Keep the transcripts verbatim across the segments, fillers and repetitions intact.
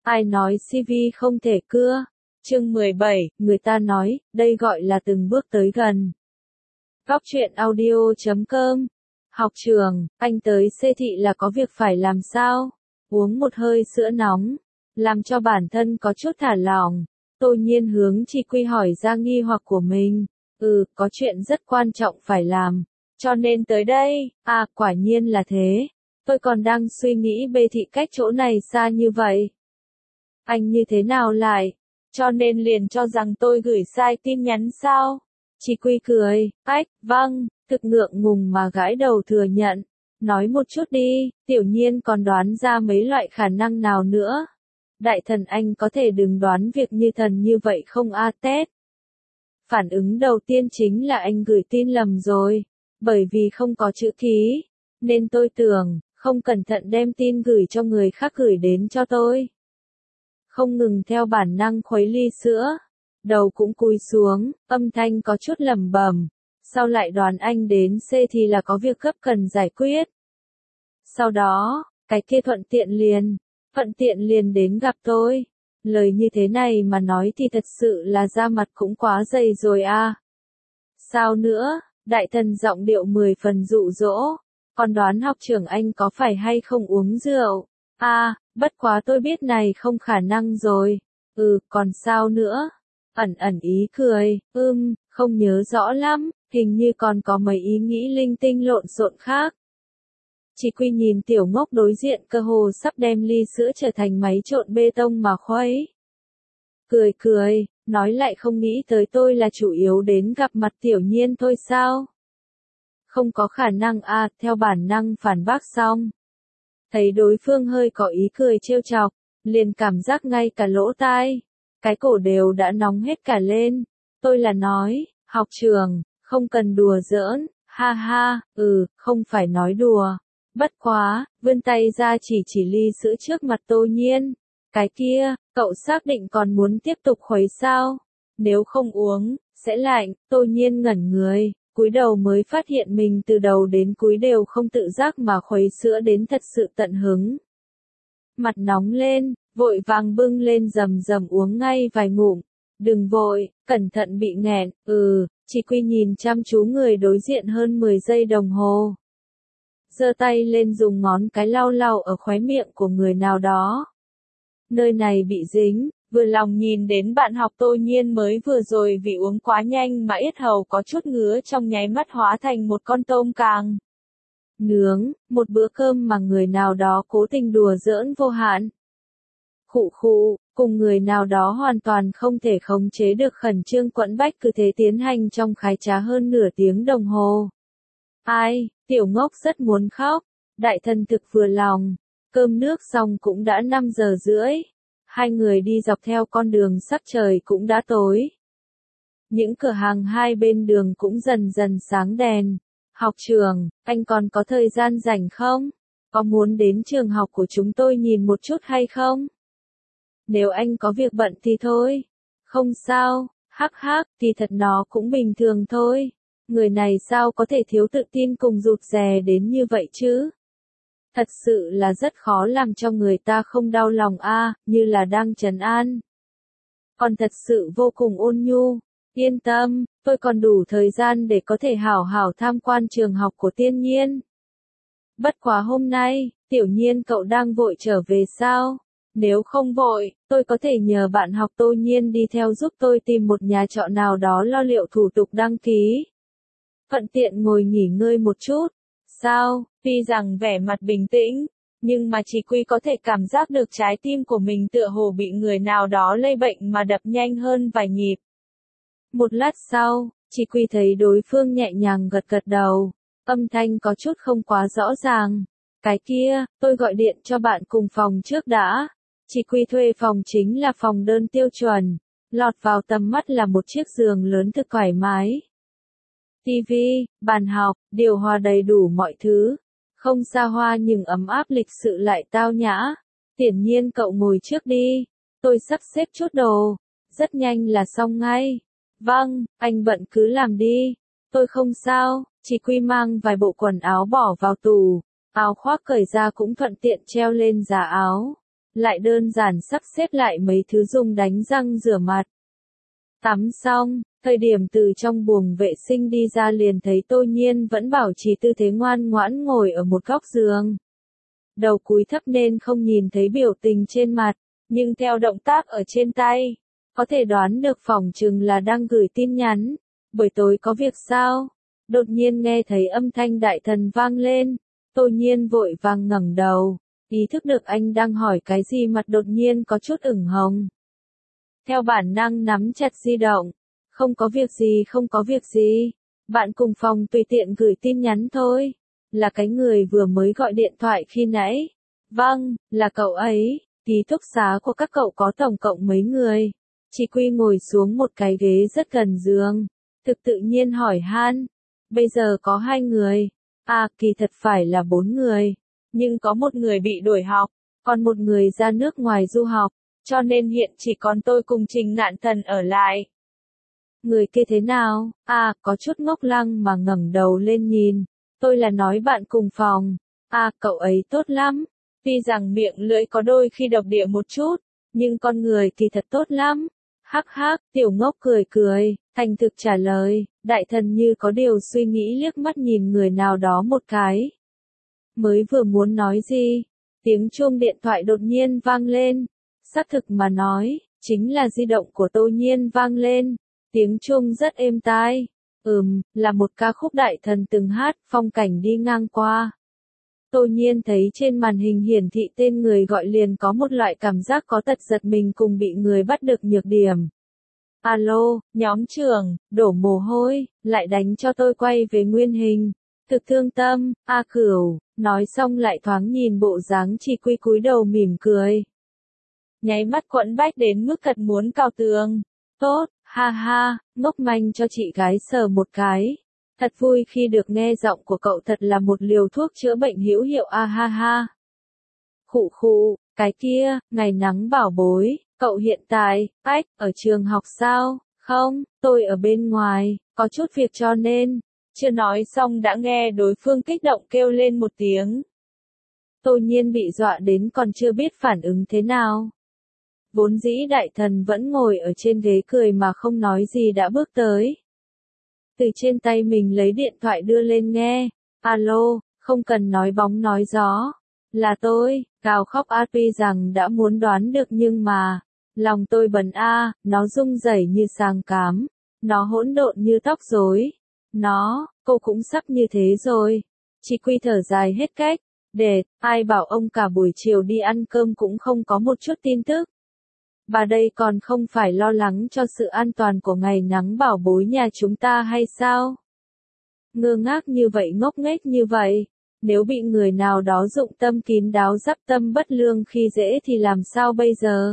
Ai nói xê vê không thể cưa? Chương mười bảy, người ta nói, đây gọi là từng bước tới gần. Góc truyện audio chấm com. Học trường, anh tới xê thị là có việc phải làm sao? Uống một hơi sữa nóng, làm cho bản thân có chút thả lỏng. Tô Nhiên hướng Chi Quy hỏi ra nghi hoặc của mình. Ừ, có chuyện rất quan trọng phải làm, cho nên tới đây. À, quả nhiên là thế. Tôi còn đang suy nghĩ bê thị cách chỗ này xa như vậy. Anh như thế nào lại? Cho nên liền cho rằng tôi gửi sai tin nhắn sao? Chi Quy cười, ách, vâng, thực ngượng ngùng mà gãi đầu thừa nhận. Nói một chút đi, Tiểu Nhiên còn đoán ra mấy loại khả năng nào nữa. Đại thần anh có thể đừng đoán việc như thần như vậy không a tét. Phản ứng đầu tiên chính là anh gửi tin lầm rồi, bởi vì không có chữ ký, nên tôi tưởng, không cẩn thận đem tin gửi cho người khác gửi đến cho tôi. Không ngừng theo bản năng khuấy ly sữa, đầu cũng cúi xuống, âm thanh có chút lẩm bẩm, sau lại đoán anh đến C thì là có việc gấp cần giải quyết. Sau đó, cái kia thuận tiện liền, thuận tiện liền đến gặp tôi. Lời như thế này mà nói thì thật sự là da mặt cũng quá dày rồi à. Sao nữa, đại thần giọng điệu mười phần dụ dỗ, còn đoán học trưởng anh có phải hay không uống rượu. À, bất quá tôi biết này không khả năng rồi. Ừ, còn sao nữa? Ẩn ẩn ý cười, ưm, không nhớ rõ lắm, hình như còn có mấy ý nghĩ linh tinh lộn xộn khác. Chi Quy nhìn tiểu ngốc đối diện cơ hồ sắp đem ly sữa trở thành máy trộn bê tông mà khuấy. Cười cười, nói lại không nghĩ tới tôi là chủ yếu đến gặp mặt Tiểu Nhiên thôi sao? Không có khả năng à, theo bản năng phản bác xong. Thấy đối phương hơi có ý cười trêu chọc, liền cảm giác ngay cả lỗ tai, cái cổ đều đã nóng hết cả lên. Tôi là nói, học trường, không cần đùa giỡn, ha ha, ừ, không phải nói đùa. Bất quá, vươn tay ra chỉ chỉ ly sữa trước mặt Tô Nhiên. Cái kia, cậu xác định còn muốn tiếp tục khuấy sao? Nếu không uống, sẽ lạnh. Tô Nhiên ngẩn người, cúi đầu mới phát hiện mình từ đầu đến cuối đều không tự giác mà khuấy sữa đến thật sự tận hứng. Mặt nóng lên, vội vàng bưng lên rầm rầm uống ngay vài ngụm. Đừng vội, cẩn thận bị nghẹn. Ừ, Chi Quy nhìn chăm chú người đối diện hơn mười giây đồng hồ. Giơ tay lên dùng ngón cái lau lau ở khóe miệng của người nào đó. Nơi này bị dính, vừa lòng nhìn đến bạn học Tô Nhiên mới vừa rồi vì uống quá nhanh mà yết hầu có chút ngứa trong nháy mắt hóa thành một con tôm càng nướng, một bữa cơm mà người nào đó cố tình đùa giỡn vô hạn. Khụ khụ, cùng người nào đó hoàn toàn không thể khống chế được khẩn trương quẫn bách cứ thế tiến hành trong khái trá hơn nửa tiếng đồng hồ. Ai, tiểu ngốc rất muốn khóc, đại thần thực vừa lòng, cơm nước xong cũng đã năm giờ rưỡi, hai người đi dọc theo con đường sắc trời cũng đã tối. Những cửa hàng hai bên đường cũng dần dần sáng đèn. Học trường, anh còn có thời gian rảnh không? Có muốn đến trường học của chúng tôi nhìn một chút hay không? Nếu anh có việc bận thì thôi. Không sao, hắc hắc, thì thật nó cũng bình thường thôi. Người này sao có thể thiếu tự tin cùng rụt rè đến như vậy chứ? Thật sự là rất khó làm cho người ta không đau lòng a, à, như là đang trấn an. Còn thật sự vô cùng ôn nhu. Yên tâm, tôi còn đủ thời gian để có thể hảo hảo tham quan trường học của Tiên Nhiên. Bất quá hôm nay, Tiểu Nhiên cậu đang vội trở về sao? Nếu không vội, tôi có thể nhờ bạn học Tô Nhiên đi theo giúp tôi tìm một nhà trọ nào đó lo liệu thủ tục đăng ký. Thuận tiện ngồi nghỉ ngơi một chút. Sao, tuy rằng vẻ mặt bình tĩnh, nhưng mà Chi Quy có thể cảm giác được trái tim của mình tựa hồ bị người nào đó lây bệnh mà đập nhanh hơn vài nhịp. Một lát sau, Chi Quy thấy đối phương nhẹ nhàng gật gật đầu, âm thanh có chút không quá rõ ràng. Cái kia, tôi gọi điện cho bạn cùng phòng trước đã. Chi Quy thuê phòng chính là phòng đơn tiêu chuẩn, lọt vào tầm mắt là một chiếc giường lớn thực thoải mái. Tivi, bàn học, điều hòa đầy đủ mọi thứ. Không xa hoa nhưng ấm áp lịch sự lại tao nhã. Tiển Nhiên cậu ngồi trước đi. Tôi sắp xếp chút đồ. Rất nhanh là xong ngay. Vâng, anh bận cứ làm đi. Tôi không sao. Chi Quy mang vài bộ quần áo bỏ vào tủ. Áo khoác cởi ra cũng thuận tiện treo lên giá áo. lại đơn giản sắp xếp lại mấy thứ dùng đánh răng rửa mặt. Tắm xong, thời điểm từ trong buồng vệ sinh đi ra liền thấy Tô Nhiên vẫn bảo trì tư thế ngoan ngoãn ngồi ở một góc giường. Đầu cúi thấp nên không nhìn thấy biểu tình trên mặt, nhưng theo động tác ở trên tay, có thể đoán được phỏng chừng là đang gửi tin nhắn. Buổi tối có việc sao? Đột nhiên nghe thấy âm thanh đại thần vang lên, Tô Nhiên vội vàng ngẩng đầu, ý thức được anh đang hỏi cái gì mặt đột nhiên có chút ửng hồng. Theo bản năng nắm chặt di động, không có việc gì không có việc gì, bạn cùng phòng tùy tiện gửi tin nhắn thôi, là cái người vừa mới gọi điện thoại khi nãy. Vâng, là cậu ấy, ký túc xá của các cậu có tổng cộng mấy người? Chị Quy ngồi xuống một cái ghế rất gần giường, thực tự nhiên hỏi han. Bây giờ có hai người, à kỳ thật phải là bốn người, nhưng có một người bị đuổi học, còn một người ra nước ngoài du học, cho nên hiện chỉ còn tôi cùng Trình Nạn Thần ở lại. Người kia thế nào? À, có chút ngốc lăng mà ngẩng đầu lên nhìn. Tôi là nói bạn cùng phòng. À, cậu ấy tốt lắm. Tuy rằng miệng lưỡi có đôi khi độc địa một chút, nhưng con người kỳ thật tốt lắm. Hắc hắc, tiểu ngốc cười cười, thành thực trả lời, đại thần như có điều suy nghĩ liếc mắt nhìn người nào đó một cái. Mới vừa muốn nói gì, tiếng chuông điện thoại đột nhiên vang lên. Xác thực mà nói, chính là di động của Tô Nhiên vang lên. Tiếng chuông rất êm tai. Ừm, là một ca khúc đại thần từng hát, phong cảnh đi ngang qua. Tô Nhiên thấy trên màn hình hiển thị tên người gọi liền có một loại cảm giác có tật giật mình cùng bị người bắt được nhược điểm. Alo, nhóm trưởng, đổ mồ hôi, lại đánh cho tôi quay về nguyên hình. Thực thương tâm, A Cửu, nói xong lại thoáng nhìn bộ dáng Chỉ Quy cúi đầu mỉm cười. Nháy mắt quẫn bách đến mức thật muốn cào tường. Tốt, ha ha, ngốc manh cho chị gái sờ một cái. Thật vui khi được nghe giọng của cậu thật là một liều thuốc chữa bệnh hữu hiệu a ha ha. Khụ khụ, cái kia, ngày nắng bảo bối, cậu hiện tại, ách, ở trường học sao? Không, tôi ở bên ngoài, có chút việc cho nên. Chưa nói xong đã nghe đối phương kích động kêu lên một tiếng. Tô Nhiên bị dọa đến còn chưa biết phản ứng thế nào. Vốn dĩ đại thần vẫn ngồi ở trên ghế cười mà không nói gì đã bước tới. Từ trên tay mình lấy điện thoại đưa lên nghe. Alo, không cần nói bóng nói gió. Là tôi, gào khóc a tuy rằng đã muốn đoán được nhưng mà, lòng tôi bần a, nó rung rẩy như sàng cám, nó hỗn độn như tóc rối. Nó, cô cũng sắp như thế rồi. Chỉ Quy thở dài hết cách. Để, ai bảo ông cả buổi chiều đi ăn cơm cũng không có một chút tin tức. Bà đây còn không phải lo lắng cho sự an toàn của ngày nắng bảo bối nhà chúng ta hay sao? Ngơ ngác như vậy ngốc nghếch như vậy, nếu bị người nào đó dụng tâm kín đáo dắp tâm bất lương khi dễ thì làm sao bây giờ?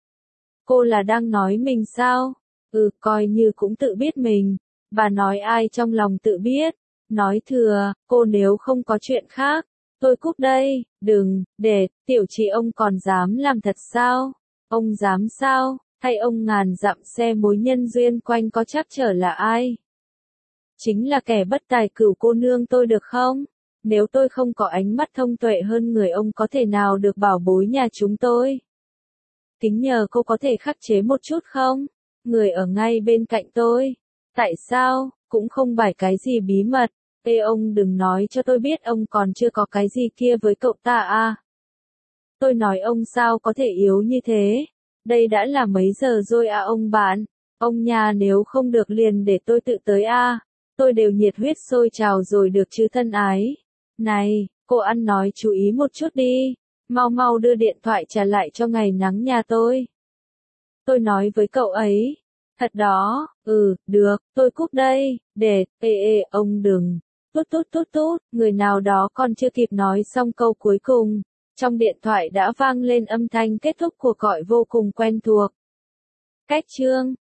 Cô là đang nói mình sao? Ừ, coi như cũng tự biết mình. Bà nói ai trong lòng tự biết. Nói thừa, cô nếu không có chuyện khác, tôi cúp đây, đừng, để, tiểu chị ông còn dám làm thật sao? Ông dám sao, hay ông ngàn dặm xe mối nhân duyên quanh có chắc trở là ai? Chính là kẻ bất tài cửu cô nương tôi được không? Nếu tôi không có ánh mắt thông tuệ hơn người ông có thể nào được bảo bối nhà chúng tôi? Kính nhờ cô có thể khắc chế một chút không? Người ở ngay bên cạnh tôi. Tại sao, cũng không phải cái gì bí mật. Ê ông đừng nói cho tôi biết ông còn chưa có cái gì kia với cậu ta à? Tôi nói ông sao có thể yếu như thế? Đây đã là mấy giờ rồi à ông bạn? Ông nhà nếu không được liền để tôi tự tới à? Tôi đều nhiệt huyết sôi trào rồi được chứ thân ái. Này, cô ăn nói chú ý một chút đi. Mau mau đưa điện thoại trả lại cho ngày nắng nhà tôi. Tôi nói với cậu ấy. Thật đó, ừ, được, tôi cúp đây, để, ê ê, ông đừng. Tút tút tút tút, người nào đó còn chưa kịp nói xong câu cuối cùng. Trong điện thoại đã vang lên âm thanh kết thúc cuộc gọi vô cùng quen thuộc. Cách chương